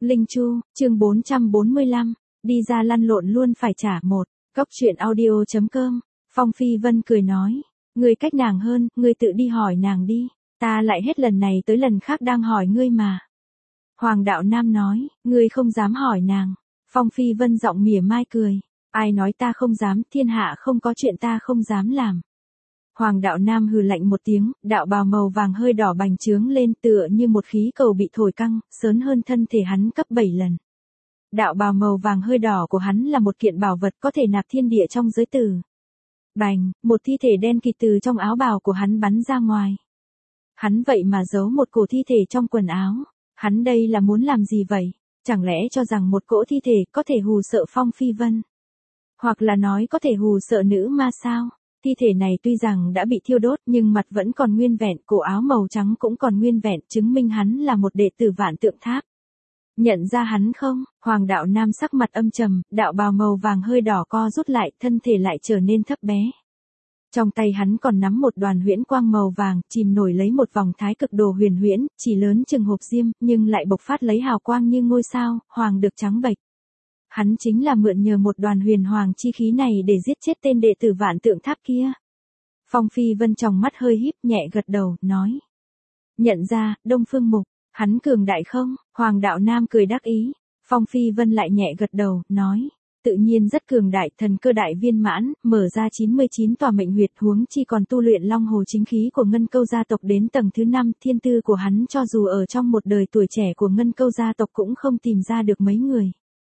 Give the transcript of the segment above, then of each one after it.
Linh Chu, chương 445, đi ra lăn lộn luôn phải trả một. Cốc truyện audio.com, Phong Phi Vân cười nói, ngươi cách nàng hơn, ngươi tự đi hỏi nàng đi, ta lại hết lần này tới lần khác đang hỏi ngươi mà. Hoàng Đạo Nam nói, ngươi không dám hỏi nàng. Phong Phi Vân giọng mỉa mai cười, ai nói ta không dám, thiên hạ không có chuyện ta không dám làm. Hoàng Đạo Nam hừ lạnh một tiếng, đạo bào màu vàng hơi đỏ bành trướng lên tựa như một khí cầu bị thổi căng, sớn hơn thân thể hắn gấp 7 lần. Đạo bào màu vàng hơi đỏ của hắn là một kiện bảo vật có thể nạp thiên địa trong giới tử. Bành, một thi thể đen kịt từ trong áo bào của hắn bắn ra ngoài. Hắn vậy mà giấu một cổ thi thể trong quần áo. Hắn đây là muốn làm gì vậy? Chẳng lẽ cho rằng một cỗ thi thể có thể hù sợ Phong Phi Vân? Hoặc là nói có thể hù sợ nữ ma sao? Thi thể này tuy rằng đã bị thiêu đốt nhưng mặt vẫn còn nguyên vẹn, cổ áo màu trắng cũng còn nguyên vẹn, chứng minh hắn là một đệ tử Vạn Tượng Tháp. Nhận ra hắn không? Hoàng Đạo Nam sắc mặt âm trầm, đạo bào màu vàng hơi đỏ co rút lại, thân thể lại trở nên thấp bé. Trong tay hắn còn nắm một đoàn huyễn quang màu vàng, chìm nổi lấy một vòng thái cực đồ huyền huyễn, chỉ lớn chừng hộp diêm, nhưng lại bộc phát lấy hào quang như ngôi sao, hoàng được trắng bệch. Hắn chính là mượn nhờ một đoàn huyền hoàng chi khí này để giết chết tên đệ tử Vạn Tượng Tháp kia. Phong Phi Vân tròng mắt hơi híp nhẹ gật đầu, nói. Nhận ra, Đông Phương Mục, hắn cường đại không? Hoàng Đạo Nam cười đắc ý. Phong Phi Vân lại nhẹ gật đầu, nói. Tự nhiên rất cường đại, thần cơ đại viên mãn, mở ra 99 tòa mệnh huyệt, huống chi còn tu luyện long hồ chính khí của Ngân Câu gia tộc đến tầng thứ 5, thiên tư của hắn cho dù ở trong một đời tuổi trẻ của Ngân Câu gia tộc cũng không tìm ra được mấy người.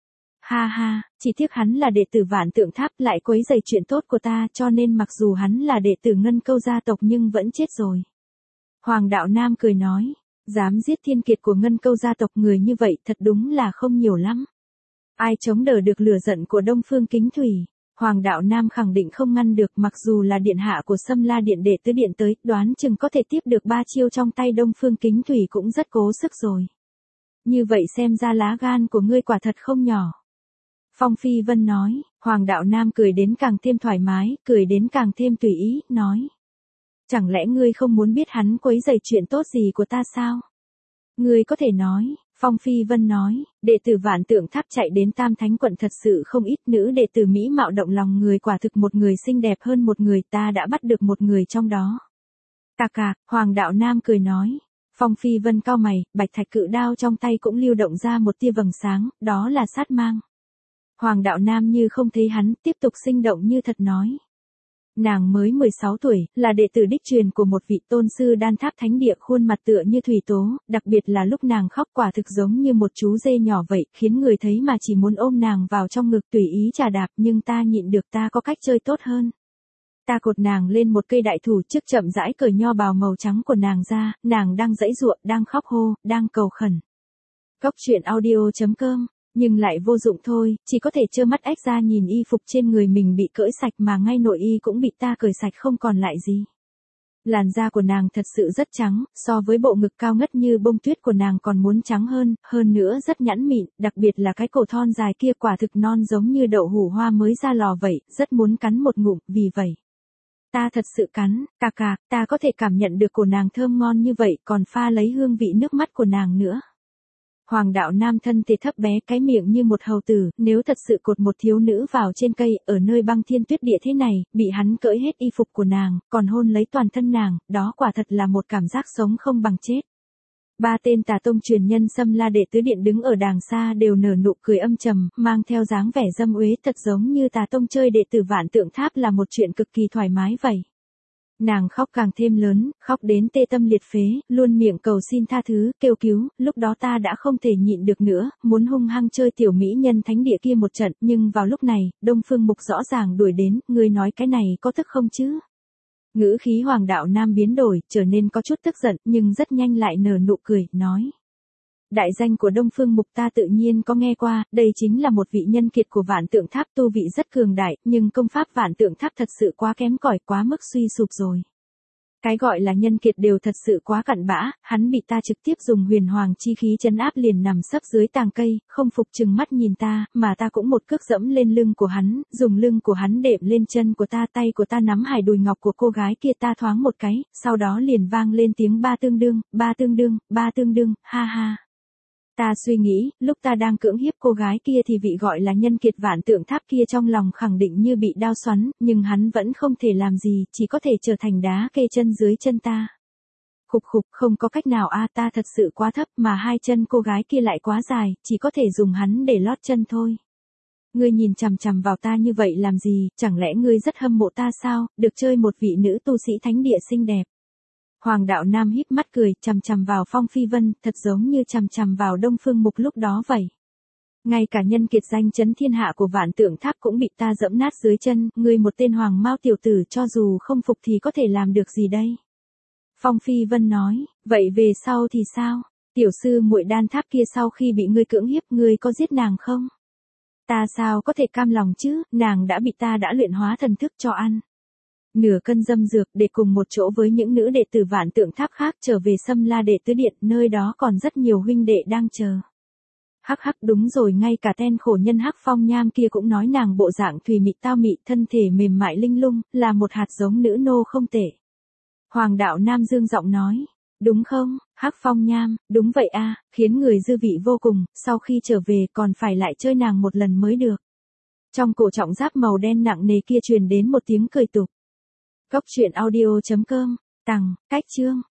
Ha ha, chỉ tiếc hắn là đệ tử Vạn Tượng Tháp lại quấy rầy chuyện tốt của ta, cho nên mặc dù hắn là đệ tử Ngân Câu gia tộc nhưng vẫn chết rồi. Hoàng Đạo Nam cười nói, dám giết thiên kiệt của Ngân Câu gia tộc người như vậy thật đúng là không nhiều lắm. Ai chống đỡ được lửa giận của Đông Phương Kính Thủy? Hoàng Đạo Nam khẳng định không ngăn được, mặc dù là điện hạ của Sâm La Điện đệ tứ điện tới, đoán chừng có thể tiếp được 3 chiêu trong tay Đông Phương Kính Thủy cũng rất cố sức rồi. Như vậy xem ra lá gan của ngươi quả thật không nhỏ. Phong Phi Vân nói. Hoàng Đạo Nam cười đến càng thêm thoải mái, cười đến càng thêm tùy ý, nói. Chẳng lẽ ngươi không muốn biết hắn quấy rầy chuyện tốt gì của ta sao? Ngươi có thể nói. Phong Phi Vân nói, đệ tử Vạn Tượng Tháp chạy đến Tam Thánh quận thật sự không ít, nữ đệ tử mỹ mạo động lòng người, quả thực một người xinh đẹp hơn một người, ta đã bắt được một người trong đó. Cạc cạc, Hoàng Đạo Nam cười nói. Phong Phi Vân cau mày, bạch thạch cự đao trong tay cũng lưu động ra một tia vầng sáng, đó là sát mang. Hoàng Đạo Nam như không thấy hắn, tiếp tục sinh động như thật nói. Nàng mới 16 tuổi, là đệ tử đích truyền của một vị tôn sư Đan Tháp Thánh Địa, khuôn mặt tựa như thủy tố, đặc biệt là lúc nàng khóc quả thực giống như một chú dê nhỏ vậy, khiến người thấy mà chỉ muốn ôm nàng vào trong ngực tùy ý chà đạp, nhưng ta nhịn được, ta có cách chơi tốt hơn. Ta cột nàng lên một cây đại thụ trước, chậm rãi cởi nho bào màu trắng của nàng ra, nàng đang giãy giụa, đang khóc hô, đang cầu khẩn. Cốc truyện audio.com, nhưng lại vô dụng thôi, chỉ có thể trơ mắt ếch ra nhìn y phục trên người mình bị cởi sạch, mà ngay nội y cũng bị ta cởi sạch không còn lại gì. Làn da của nàng thật sự rất trắng, so với bộ ngực cao ngất như bông tuyết của nàng còn muốn trắng hơn nữa rất nhẵn mịn, đặc biệt là cái cổ thon dài kia quả thực non giống như đậu hũ hoa mới ra lò vậy, rất muốn cắn một ngụm, vì vậy. Ta thật sự cắn, cạc cạc, ta có thể cảm nhận được cổ nàng thơm ngon như vậy, còn pha lấy hương vị nước mắt của nàng nữa. Hoàng Đạo Nam thân thể thấp bé, cái miệng như một hầu tử, nếu thật sự cột một thiếu nữ vào trên cây, ở nơi băng thiên tuyết địa thế này, bị hắn cởi hết y phục của nàng, còn hôn lấy toàn thân nàng, đó quả thật là một cảm giác sống không bằng chết. 3 tên tà tông truyền nhân Sâm La đệ tứ điện đứng ở đàng xa đều nở nụ cười âm trầm, mang theo dáng vẻ dâm uế, thật giống như tà tông chơi đệ tử Vạn Tượng Tháp là một chuyện cực kỳ thoải mái vậy. Nàng khóc càng thêm lớn, khóc đến tê tâm liệt phế, luôn miệng cầu xin tha thứ, kêu cứu, lúc đó ta đã không thể nhịn được nữa, muốn hung hăng chơi tiểu mỹ nhân thánh địa kia một trận, nhưng vào lúc này, Đông Phương Mục rõ ràng đuổi đến, ngươi nói cái này có tức không chứ? Ngữ khí Hoàng Đạo Nam biến đổi, trở nên có chút tức giận, nhưng rất nhanh lại nở nụ cười, nói. Đại danh của Đông Phương Mục ta tự nhiên có nghe qua, đây chính là một vị nhân kiệt của Vạn Tượng Tháp, tu vị rất cường đại, nhưng công pháp Vạn Tượng Tháp thật sự quá kém cỏi, quá mức suy sụp rồi. Cái gọi là nhân kiệt đều thật sự quá cặn bã, hắn bị ta trực tiếp dùng huyền hoàng chi khí trấn áp liền nằm sấp dưới tàng cây, không phục chừng mắt nhìn ta, mà ta cũng một cước dẫm lên lưng của hắn, dùng lưng của hắn đệm lên chân của ta, tay của ta nắm hải đùi ngọc của cô gái kia, ta thoáng một cái, sau đó liền vang lên tiếng ba tương đương, ha ha. Ta suy nghĩ, lúc ta đang cưỡng hiếp cô gái kia thì vị gọi là nhân kiệt Vạn Tượng Tháp kia trong lòng khẳng định như bị đao xoắn, nhưng hắn vẫn không thể làm gì, chỉ có thể trở thành đá kê chân dưới chân ta. Khục khục, không có cách nào a, ta thật sự quá thấp mà hai chân cô gái kia lại quá dài, chỉ có thể dùng hắn để lót chân thôi. Ngươi nhìn chằm chằm vào ta như vậy làm gì, chẳng lẽ ngươi rất hâm mộ ta sao, được chơi một vị nữ tu sĩ thánh địa xinh đẹp. Hoàng đạo Nam híp mắt cười, chằm chằm vào Phong Phi Vân, thật giống như chằm chằm vào Đông Phương Mục lúc đó vậy. Ngay cả nhân kiệt danh chấn thiên hạ của Vạn Tượng Tháp cũng bị ta dẫm nát dưới chân, ngươi một tên hoàng mao tiểu tử cho dù không phục thì có thể làm được gì đây? Phong Phi Vân nói, vậy về sau thì sao? Tiểu sư muội Đan Tháp kia sau khi bị ngươi cưỡng hiếp, ngươi có giết nàng không? Ta sao có thể cam lòng chứ, nàng đã bị ta đã luyện hóa thần thức cho ăn. Nửa cân dâm dược để cùng một chỗ với những nữ đệ tử Vạn Tượng Tháp khác trở về Xâm La Đệ Tứ Điện, nơi đó còn rất nhiều huynh đệ đang chờ. Hắc hắc, đúng rồi, ngay cả tên khổ nhân Hắc Phong Nham kia cũng nói nàng bộ dạng thùy mị tao mị, thân thể mềm mại linh lung, là một hạt giống nữ nô không tệ. Hoàng đạo Nam dương giọng nói, đúng không, Hắc Phong Nham, đúng vậy a, khiến người dư vị vô cùng, sau khi trở về còn phải lại chơi nàng một lần mới được. Trong cổ trọng giáp màu đen nặng nề kia truyền đến một tiếng cười tục. Cốc truyện audio.com, tằng, cách chương.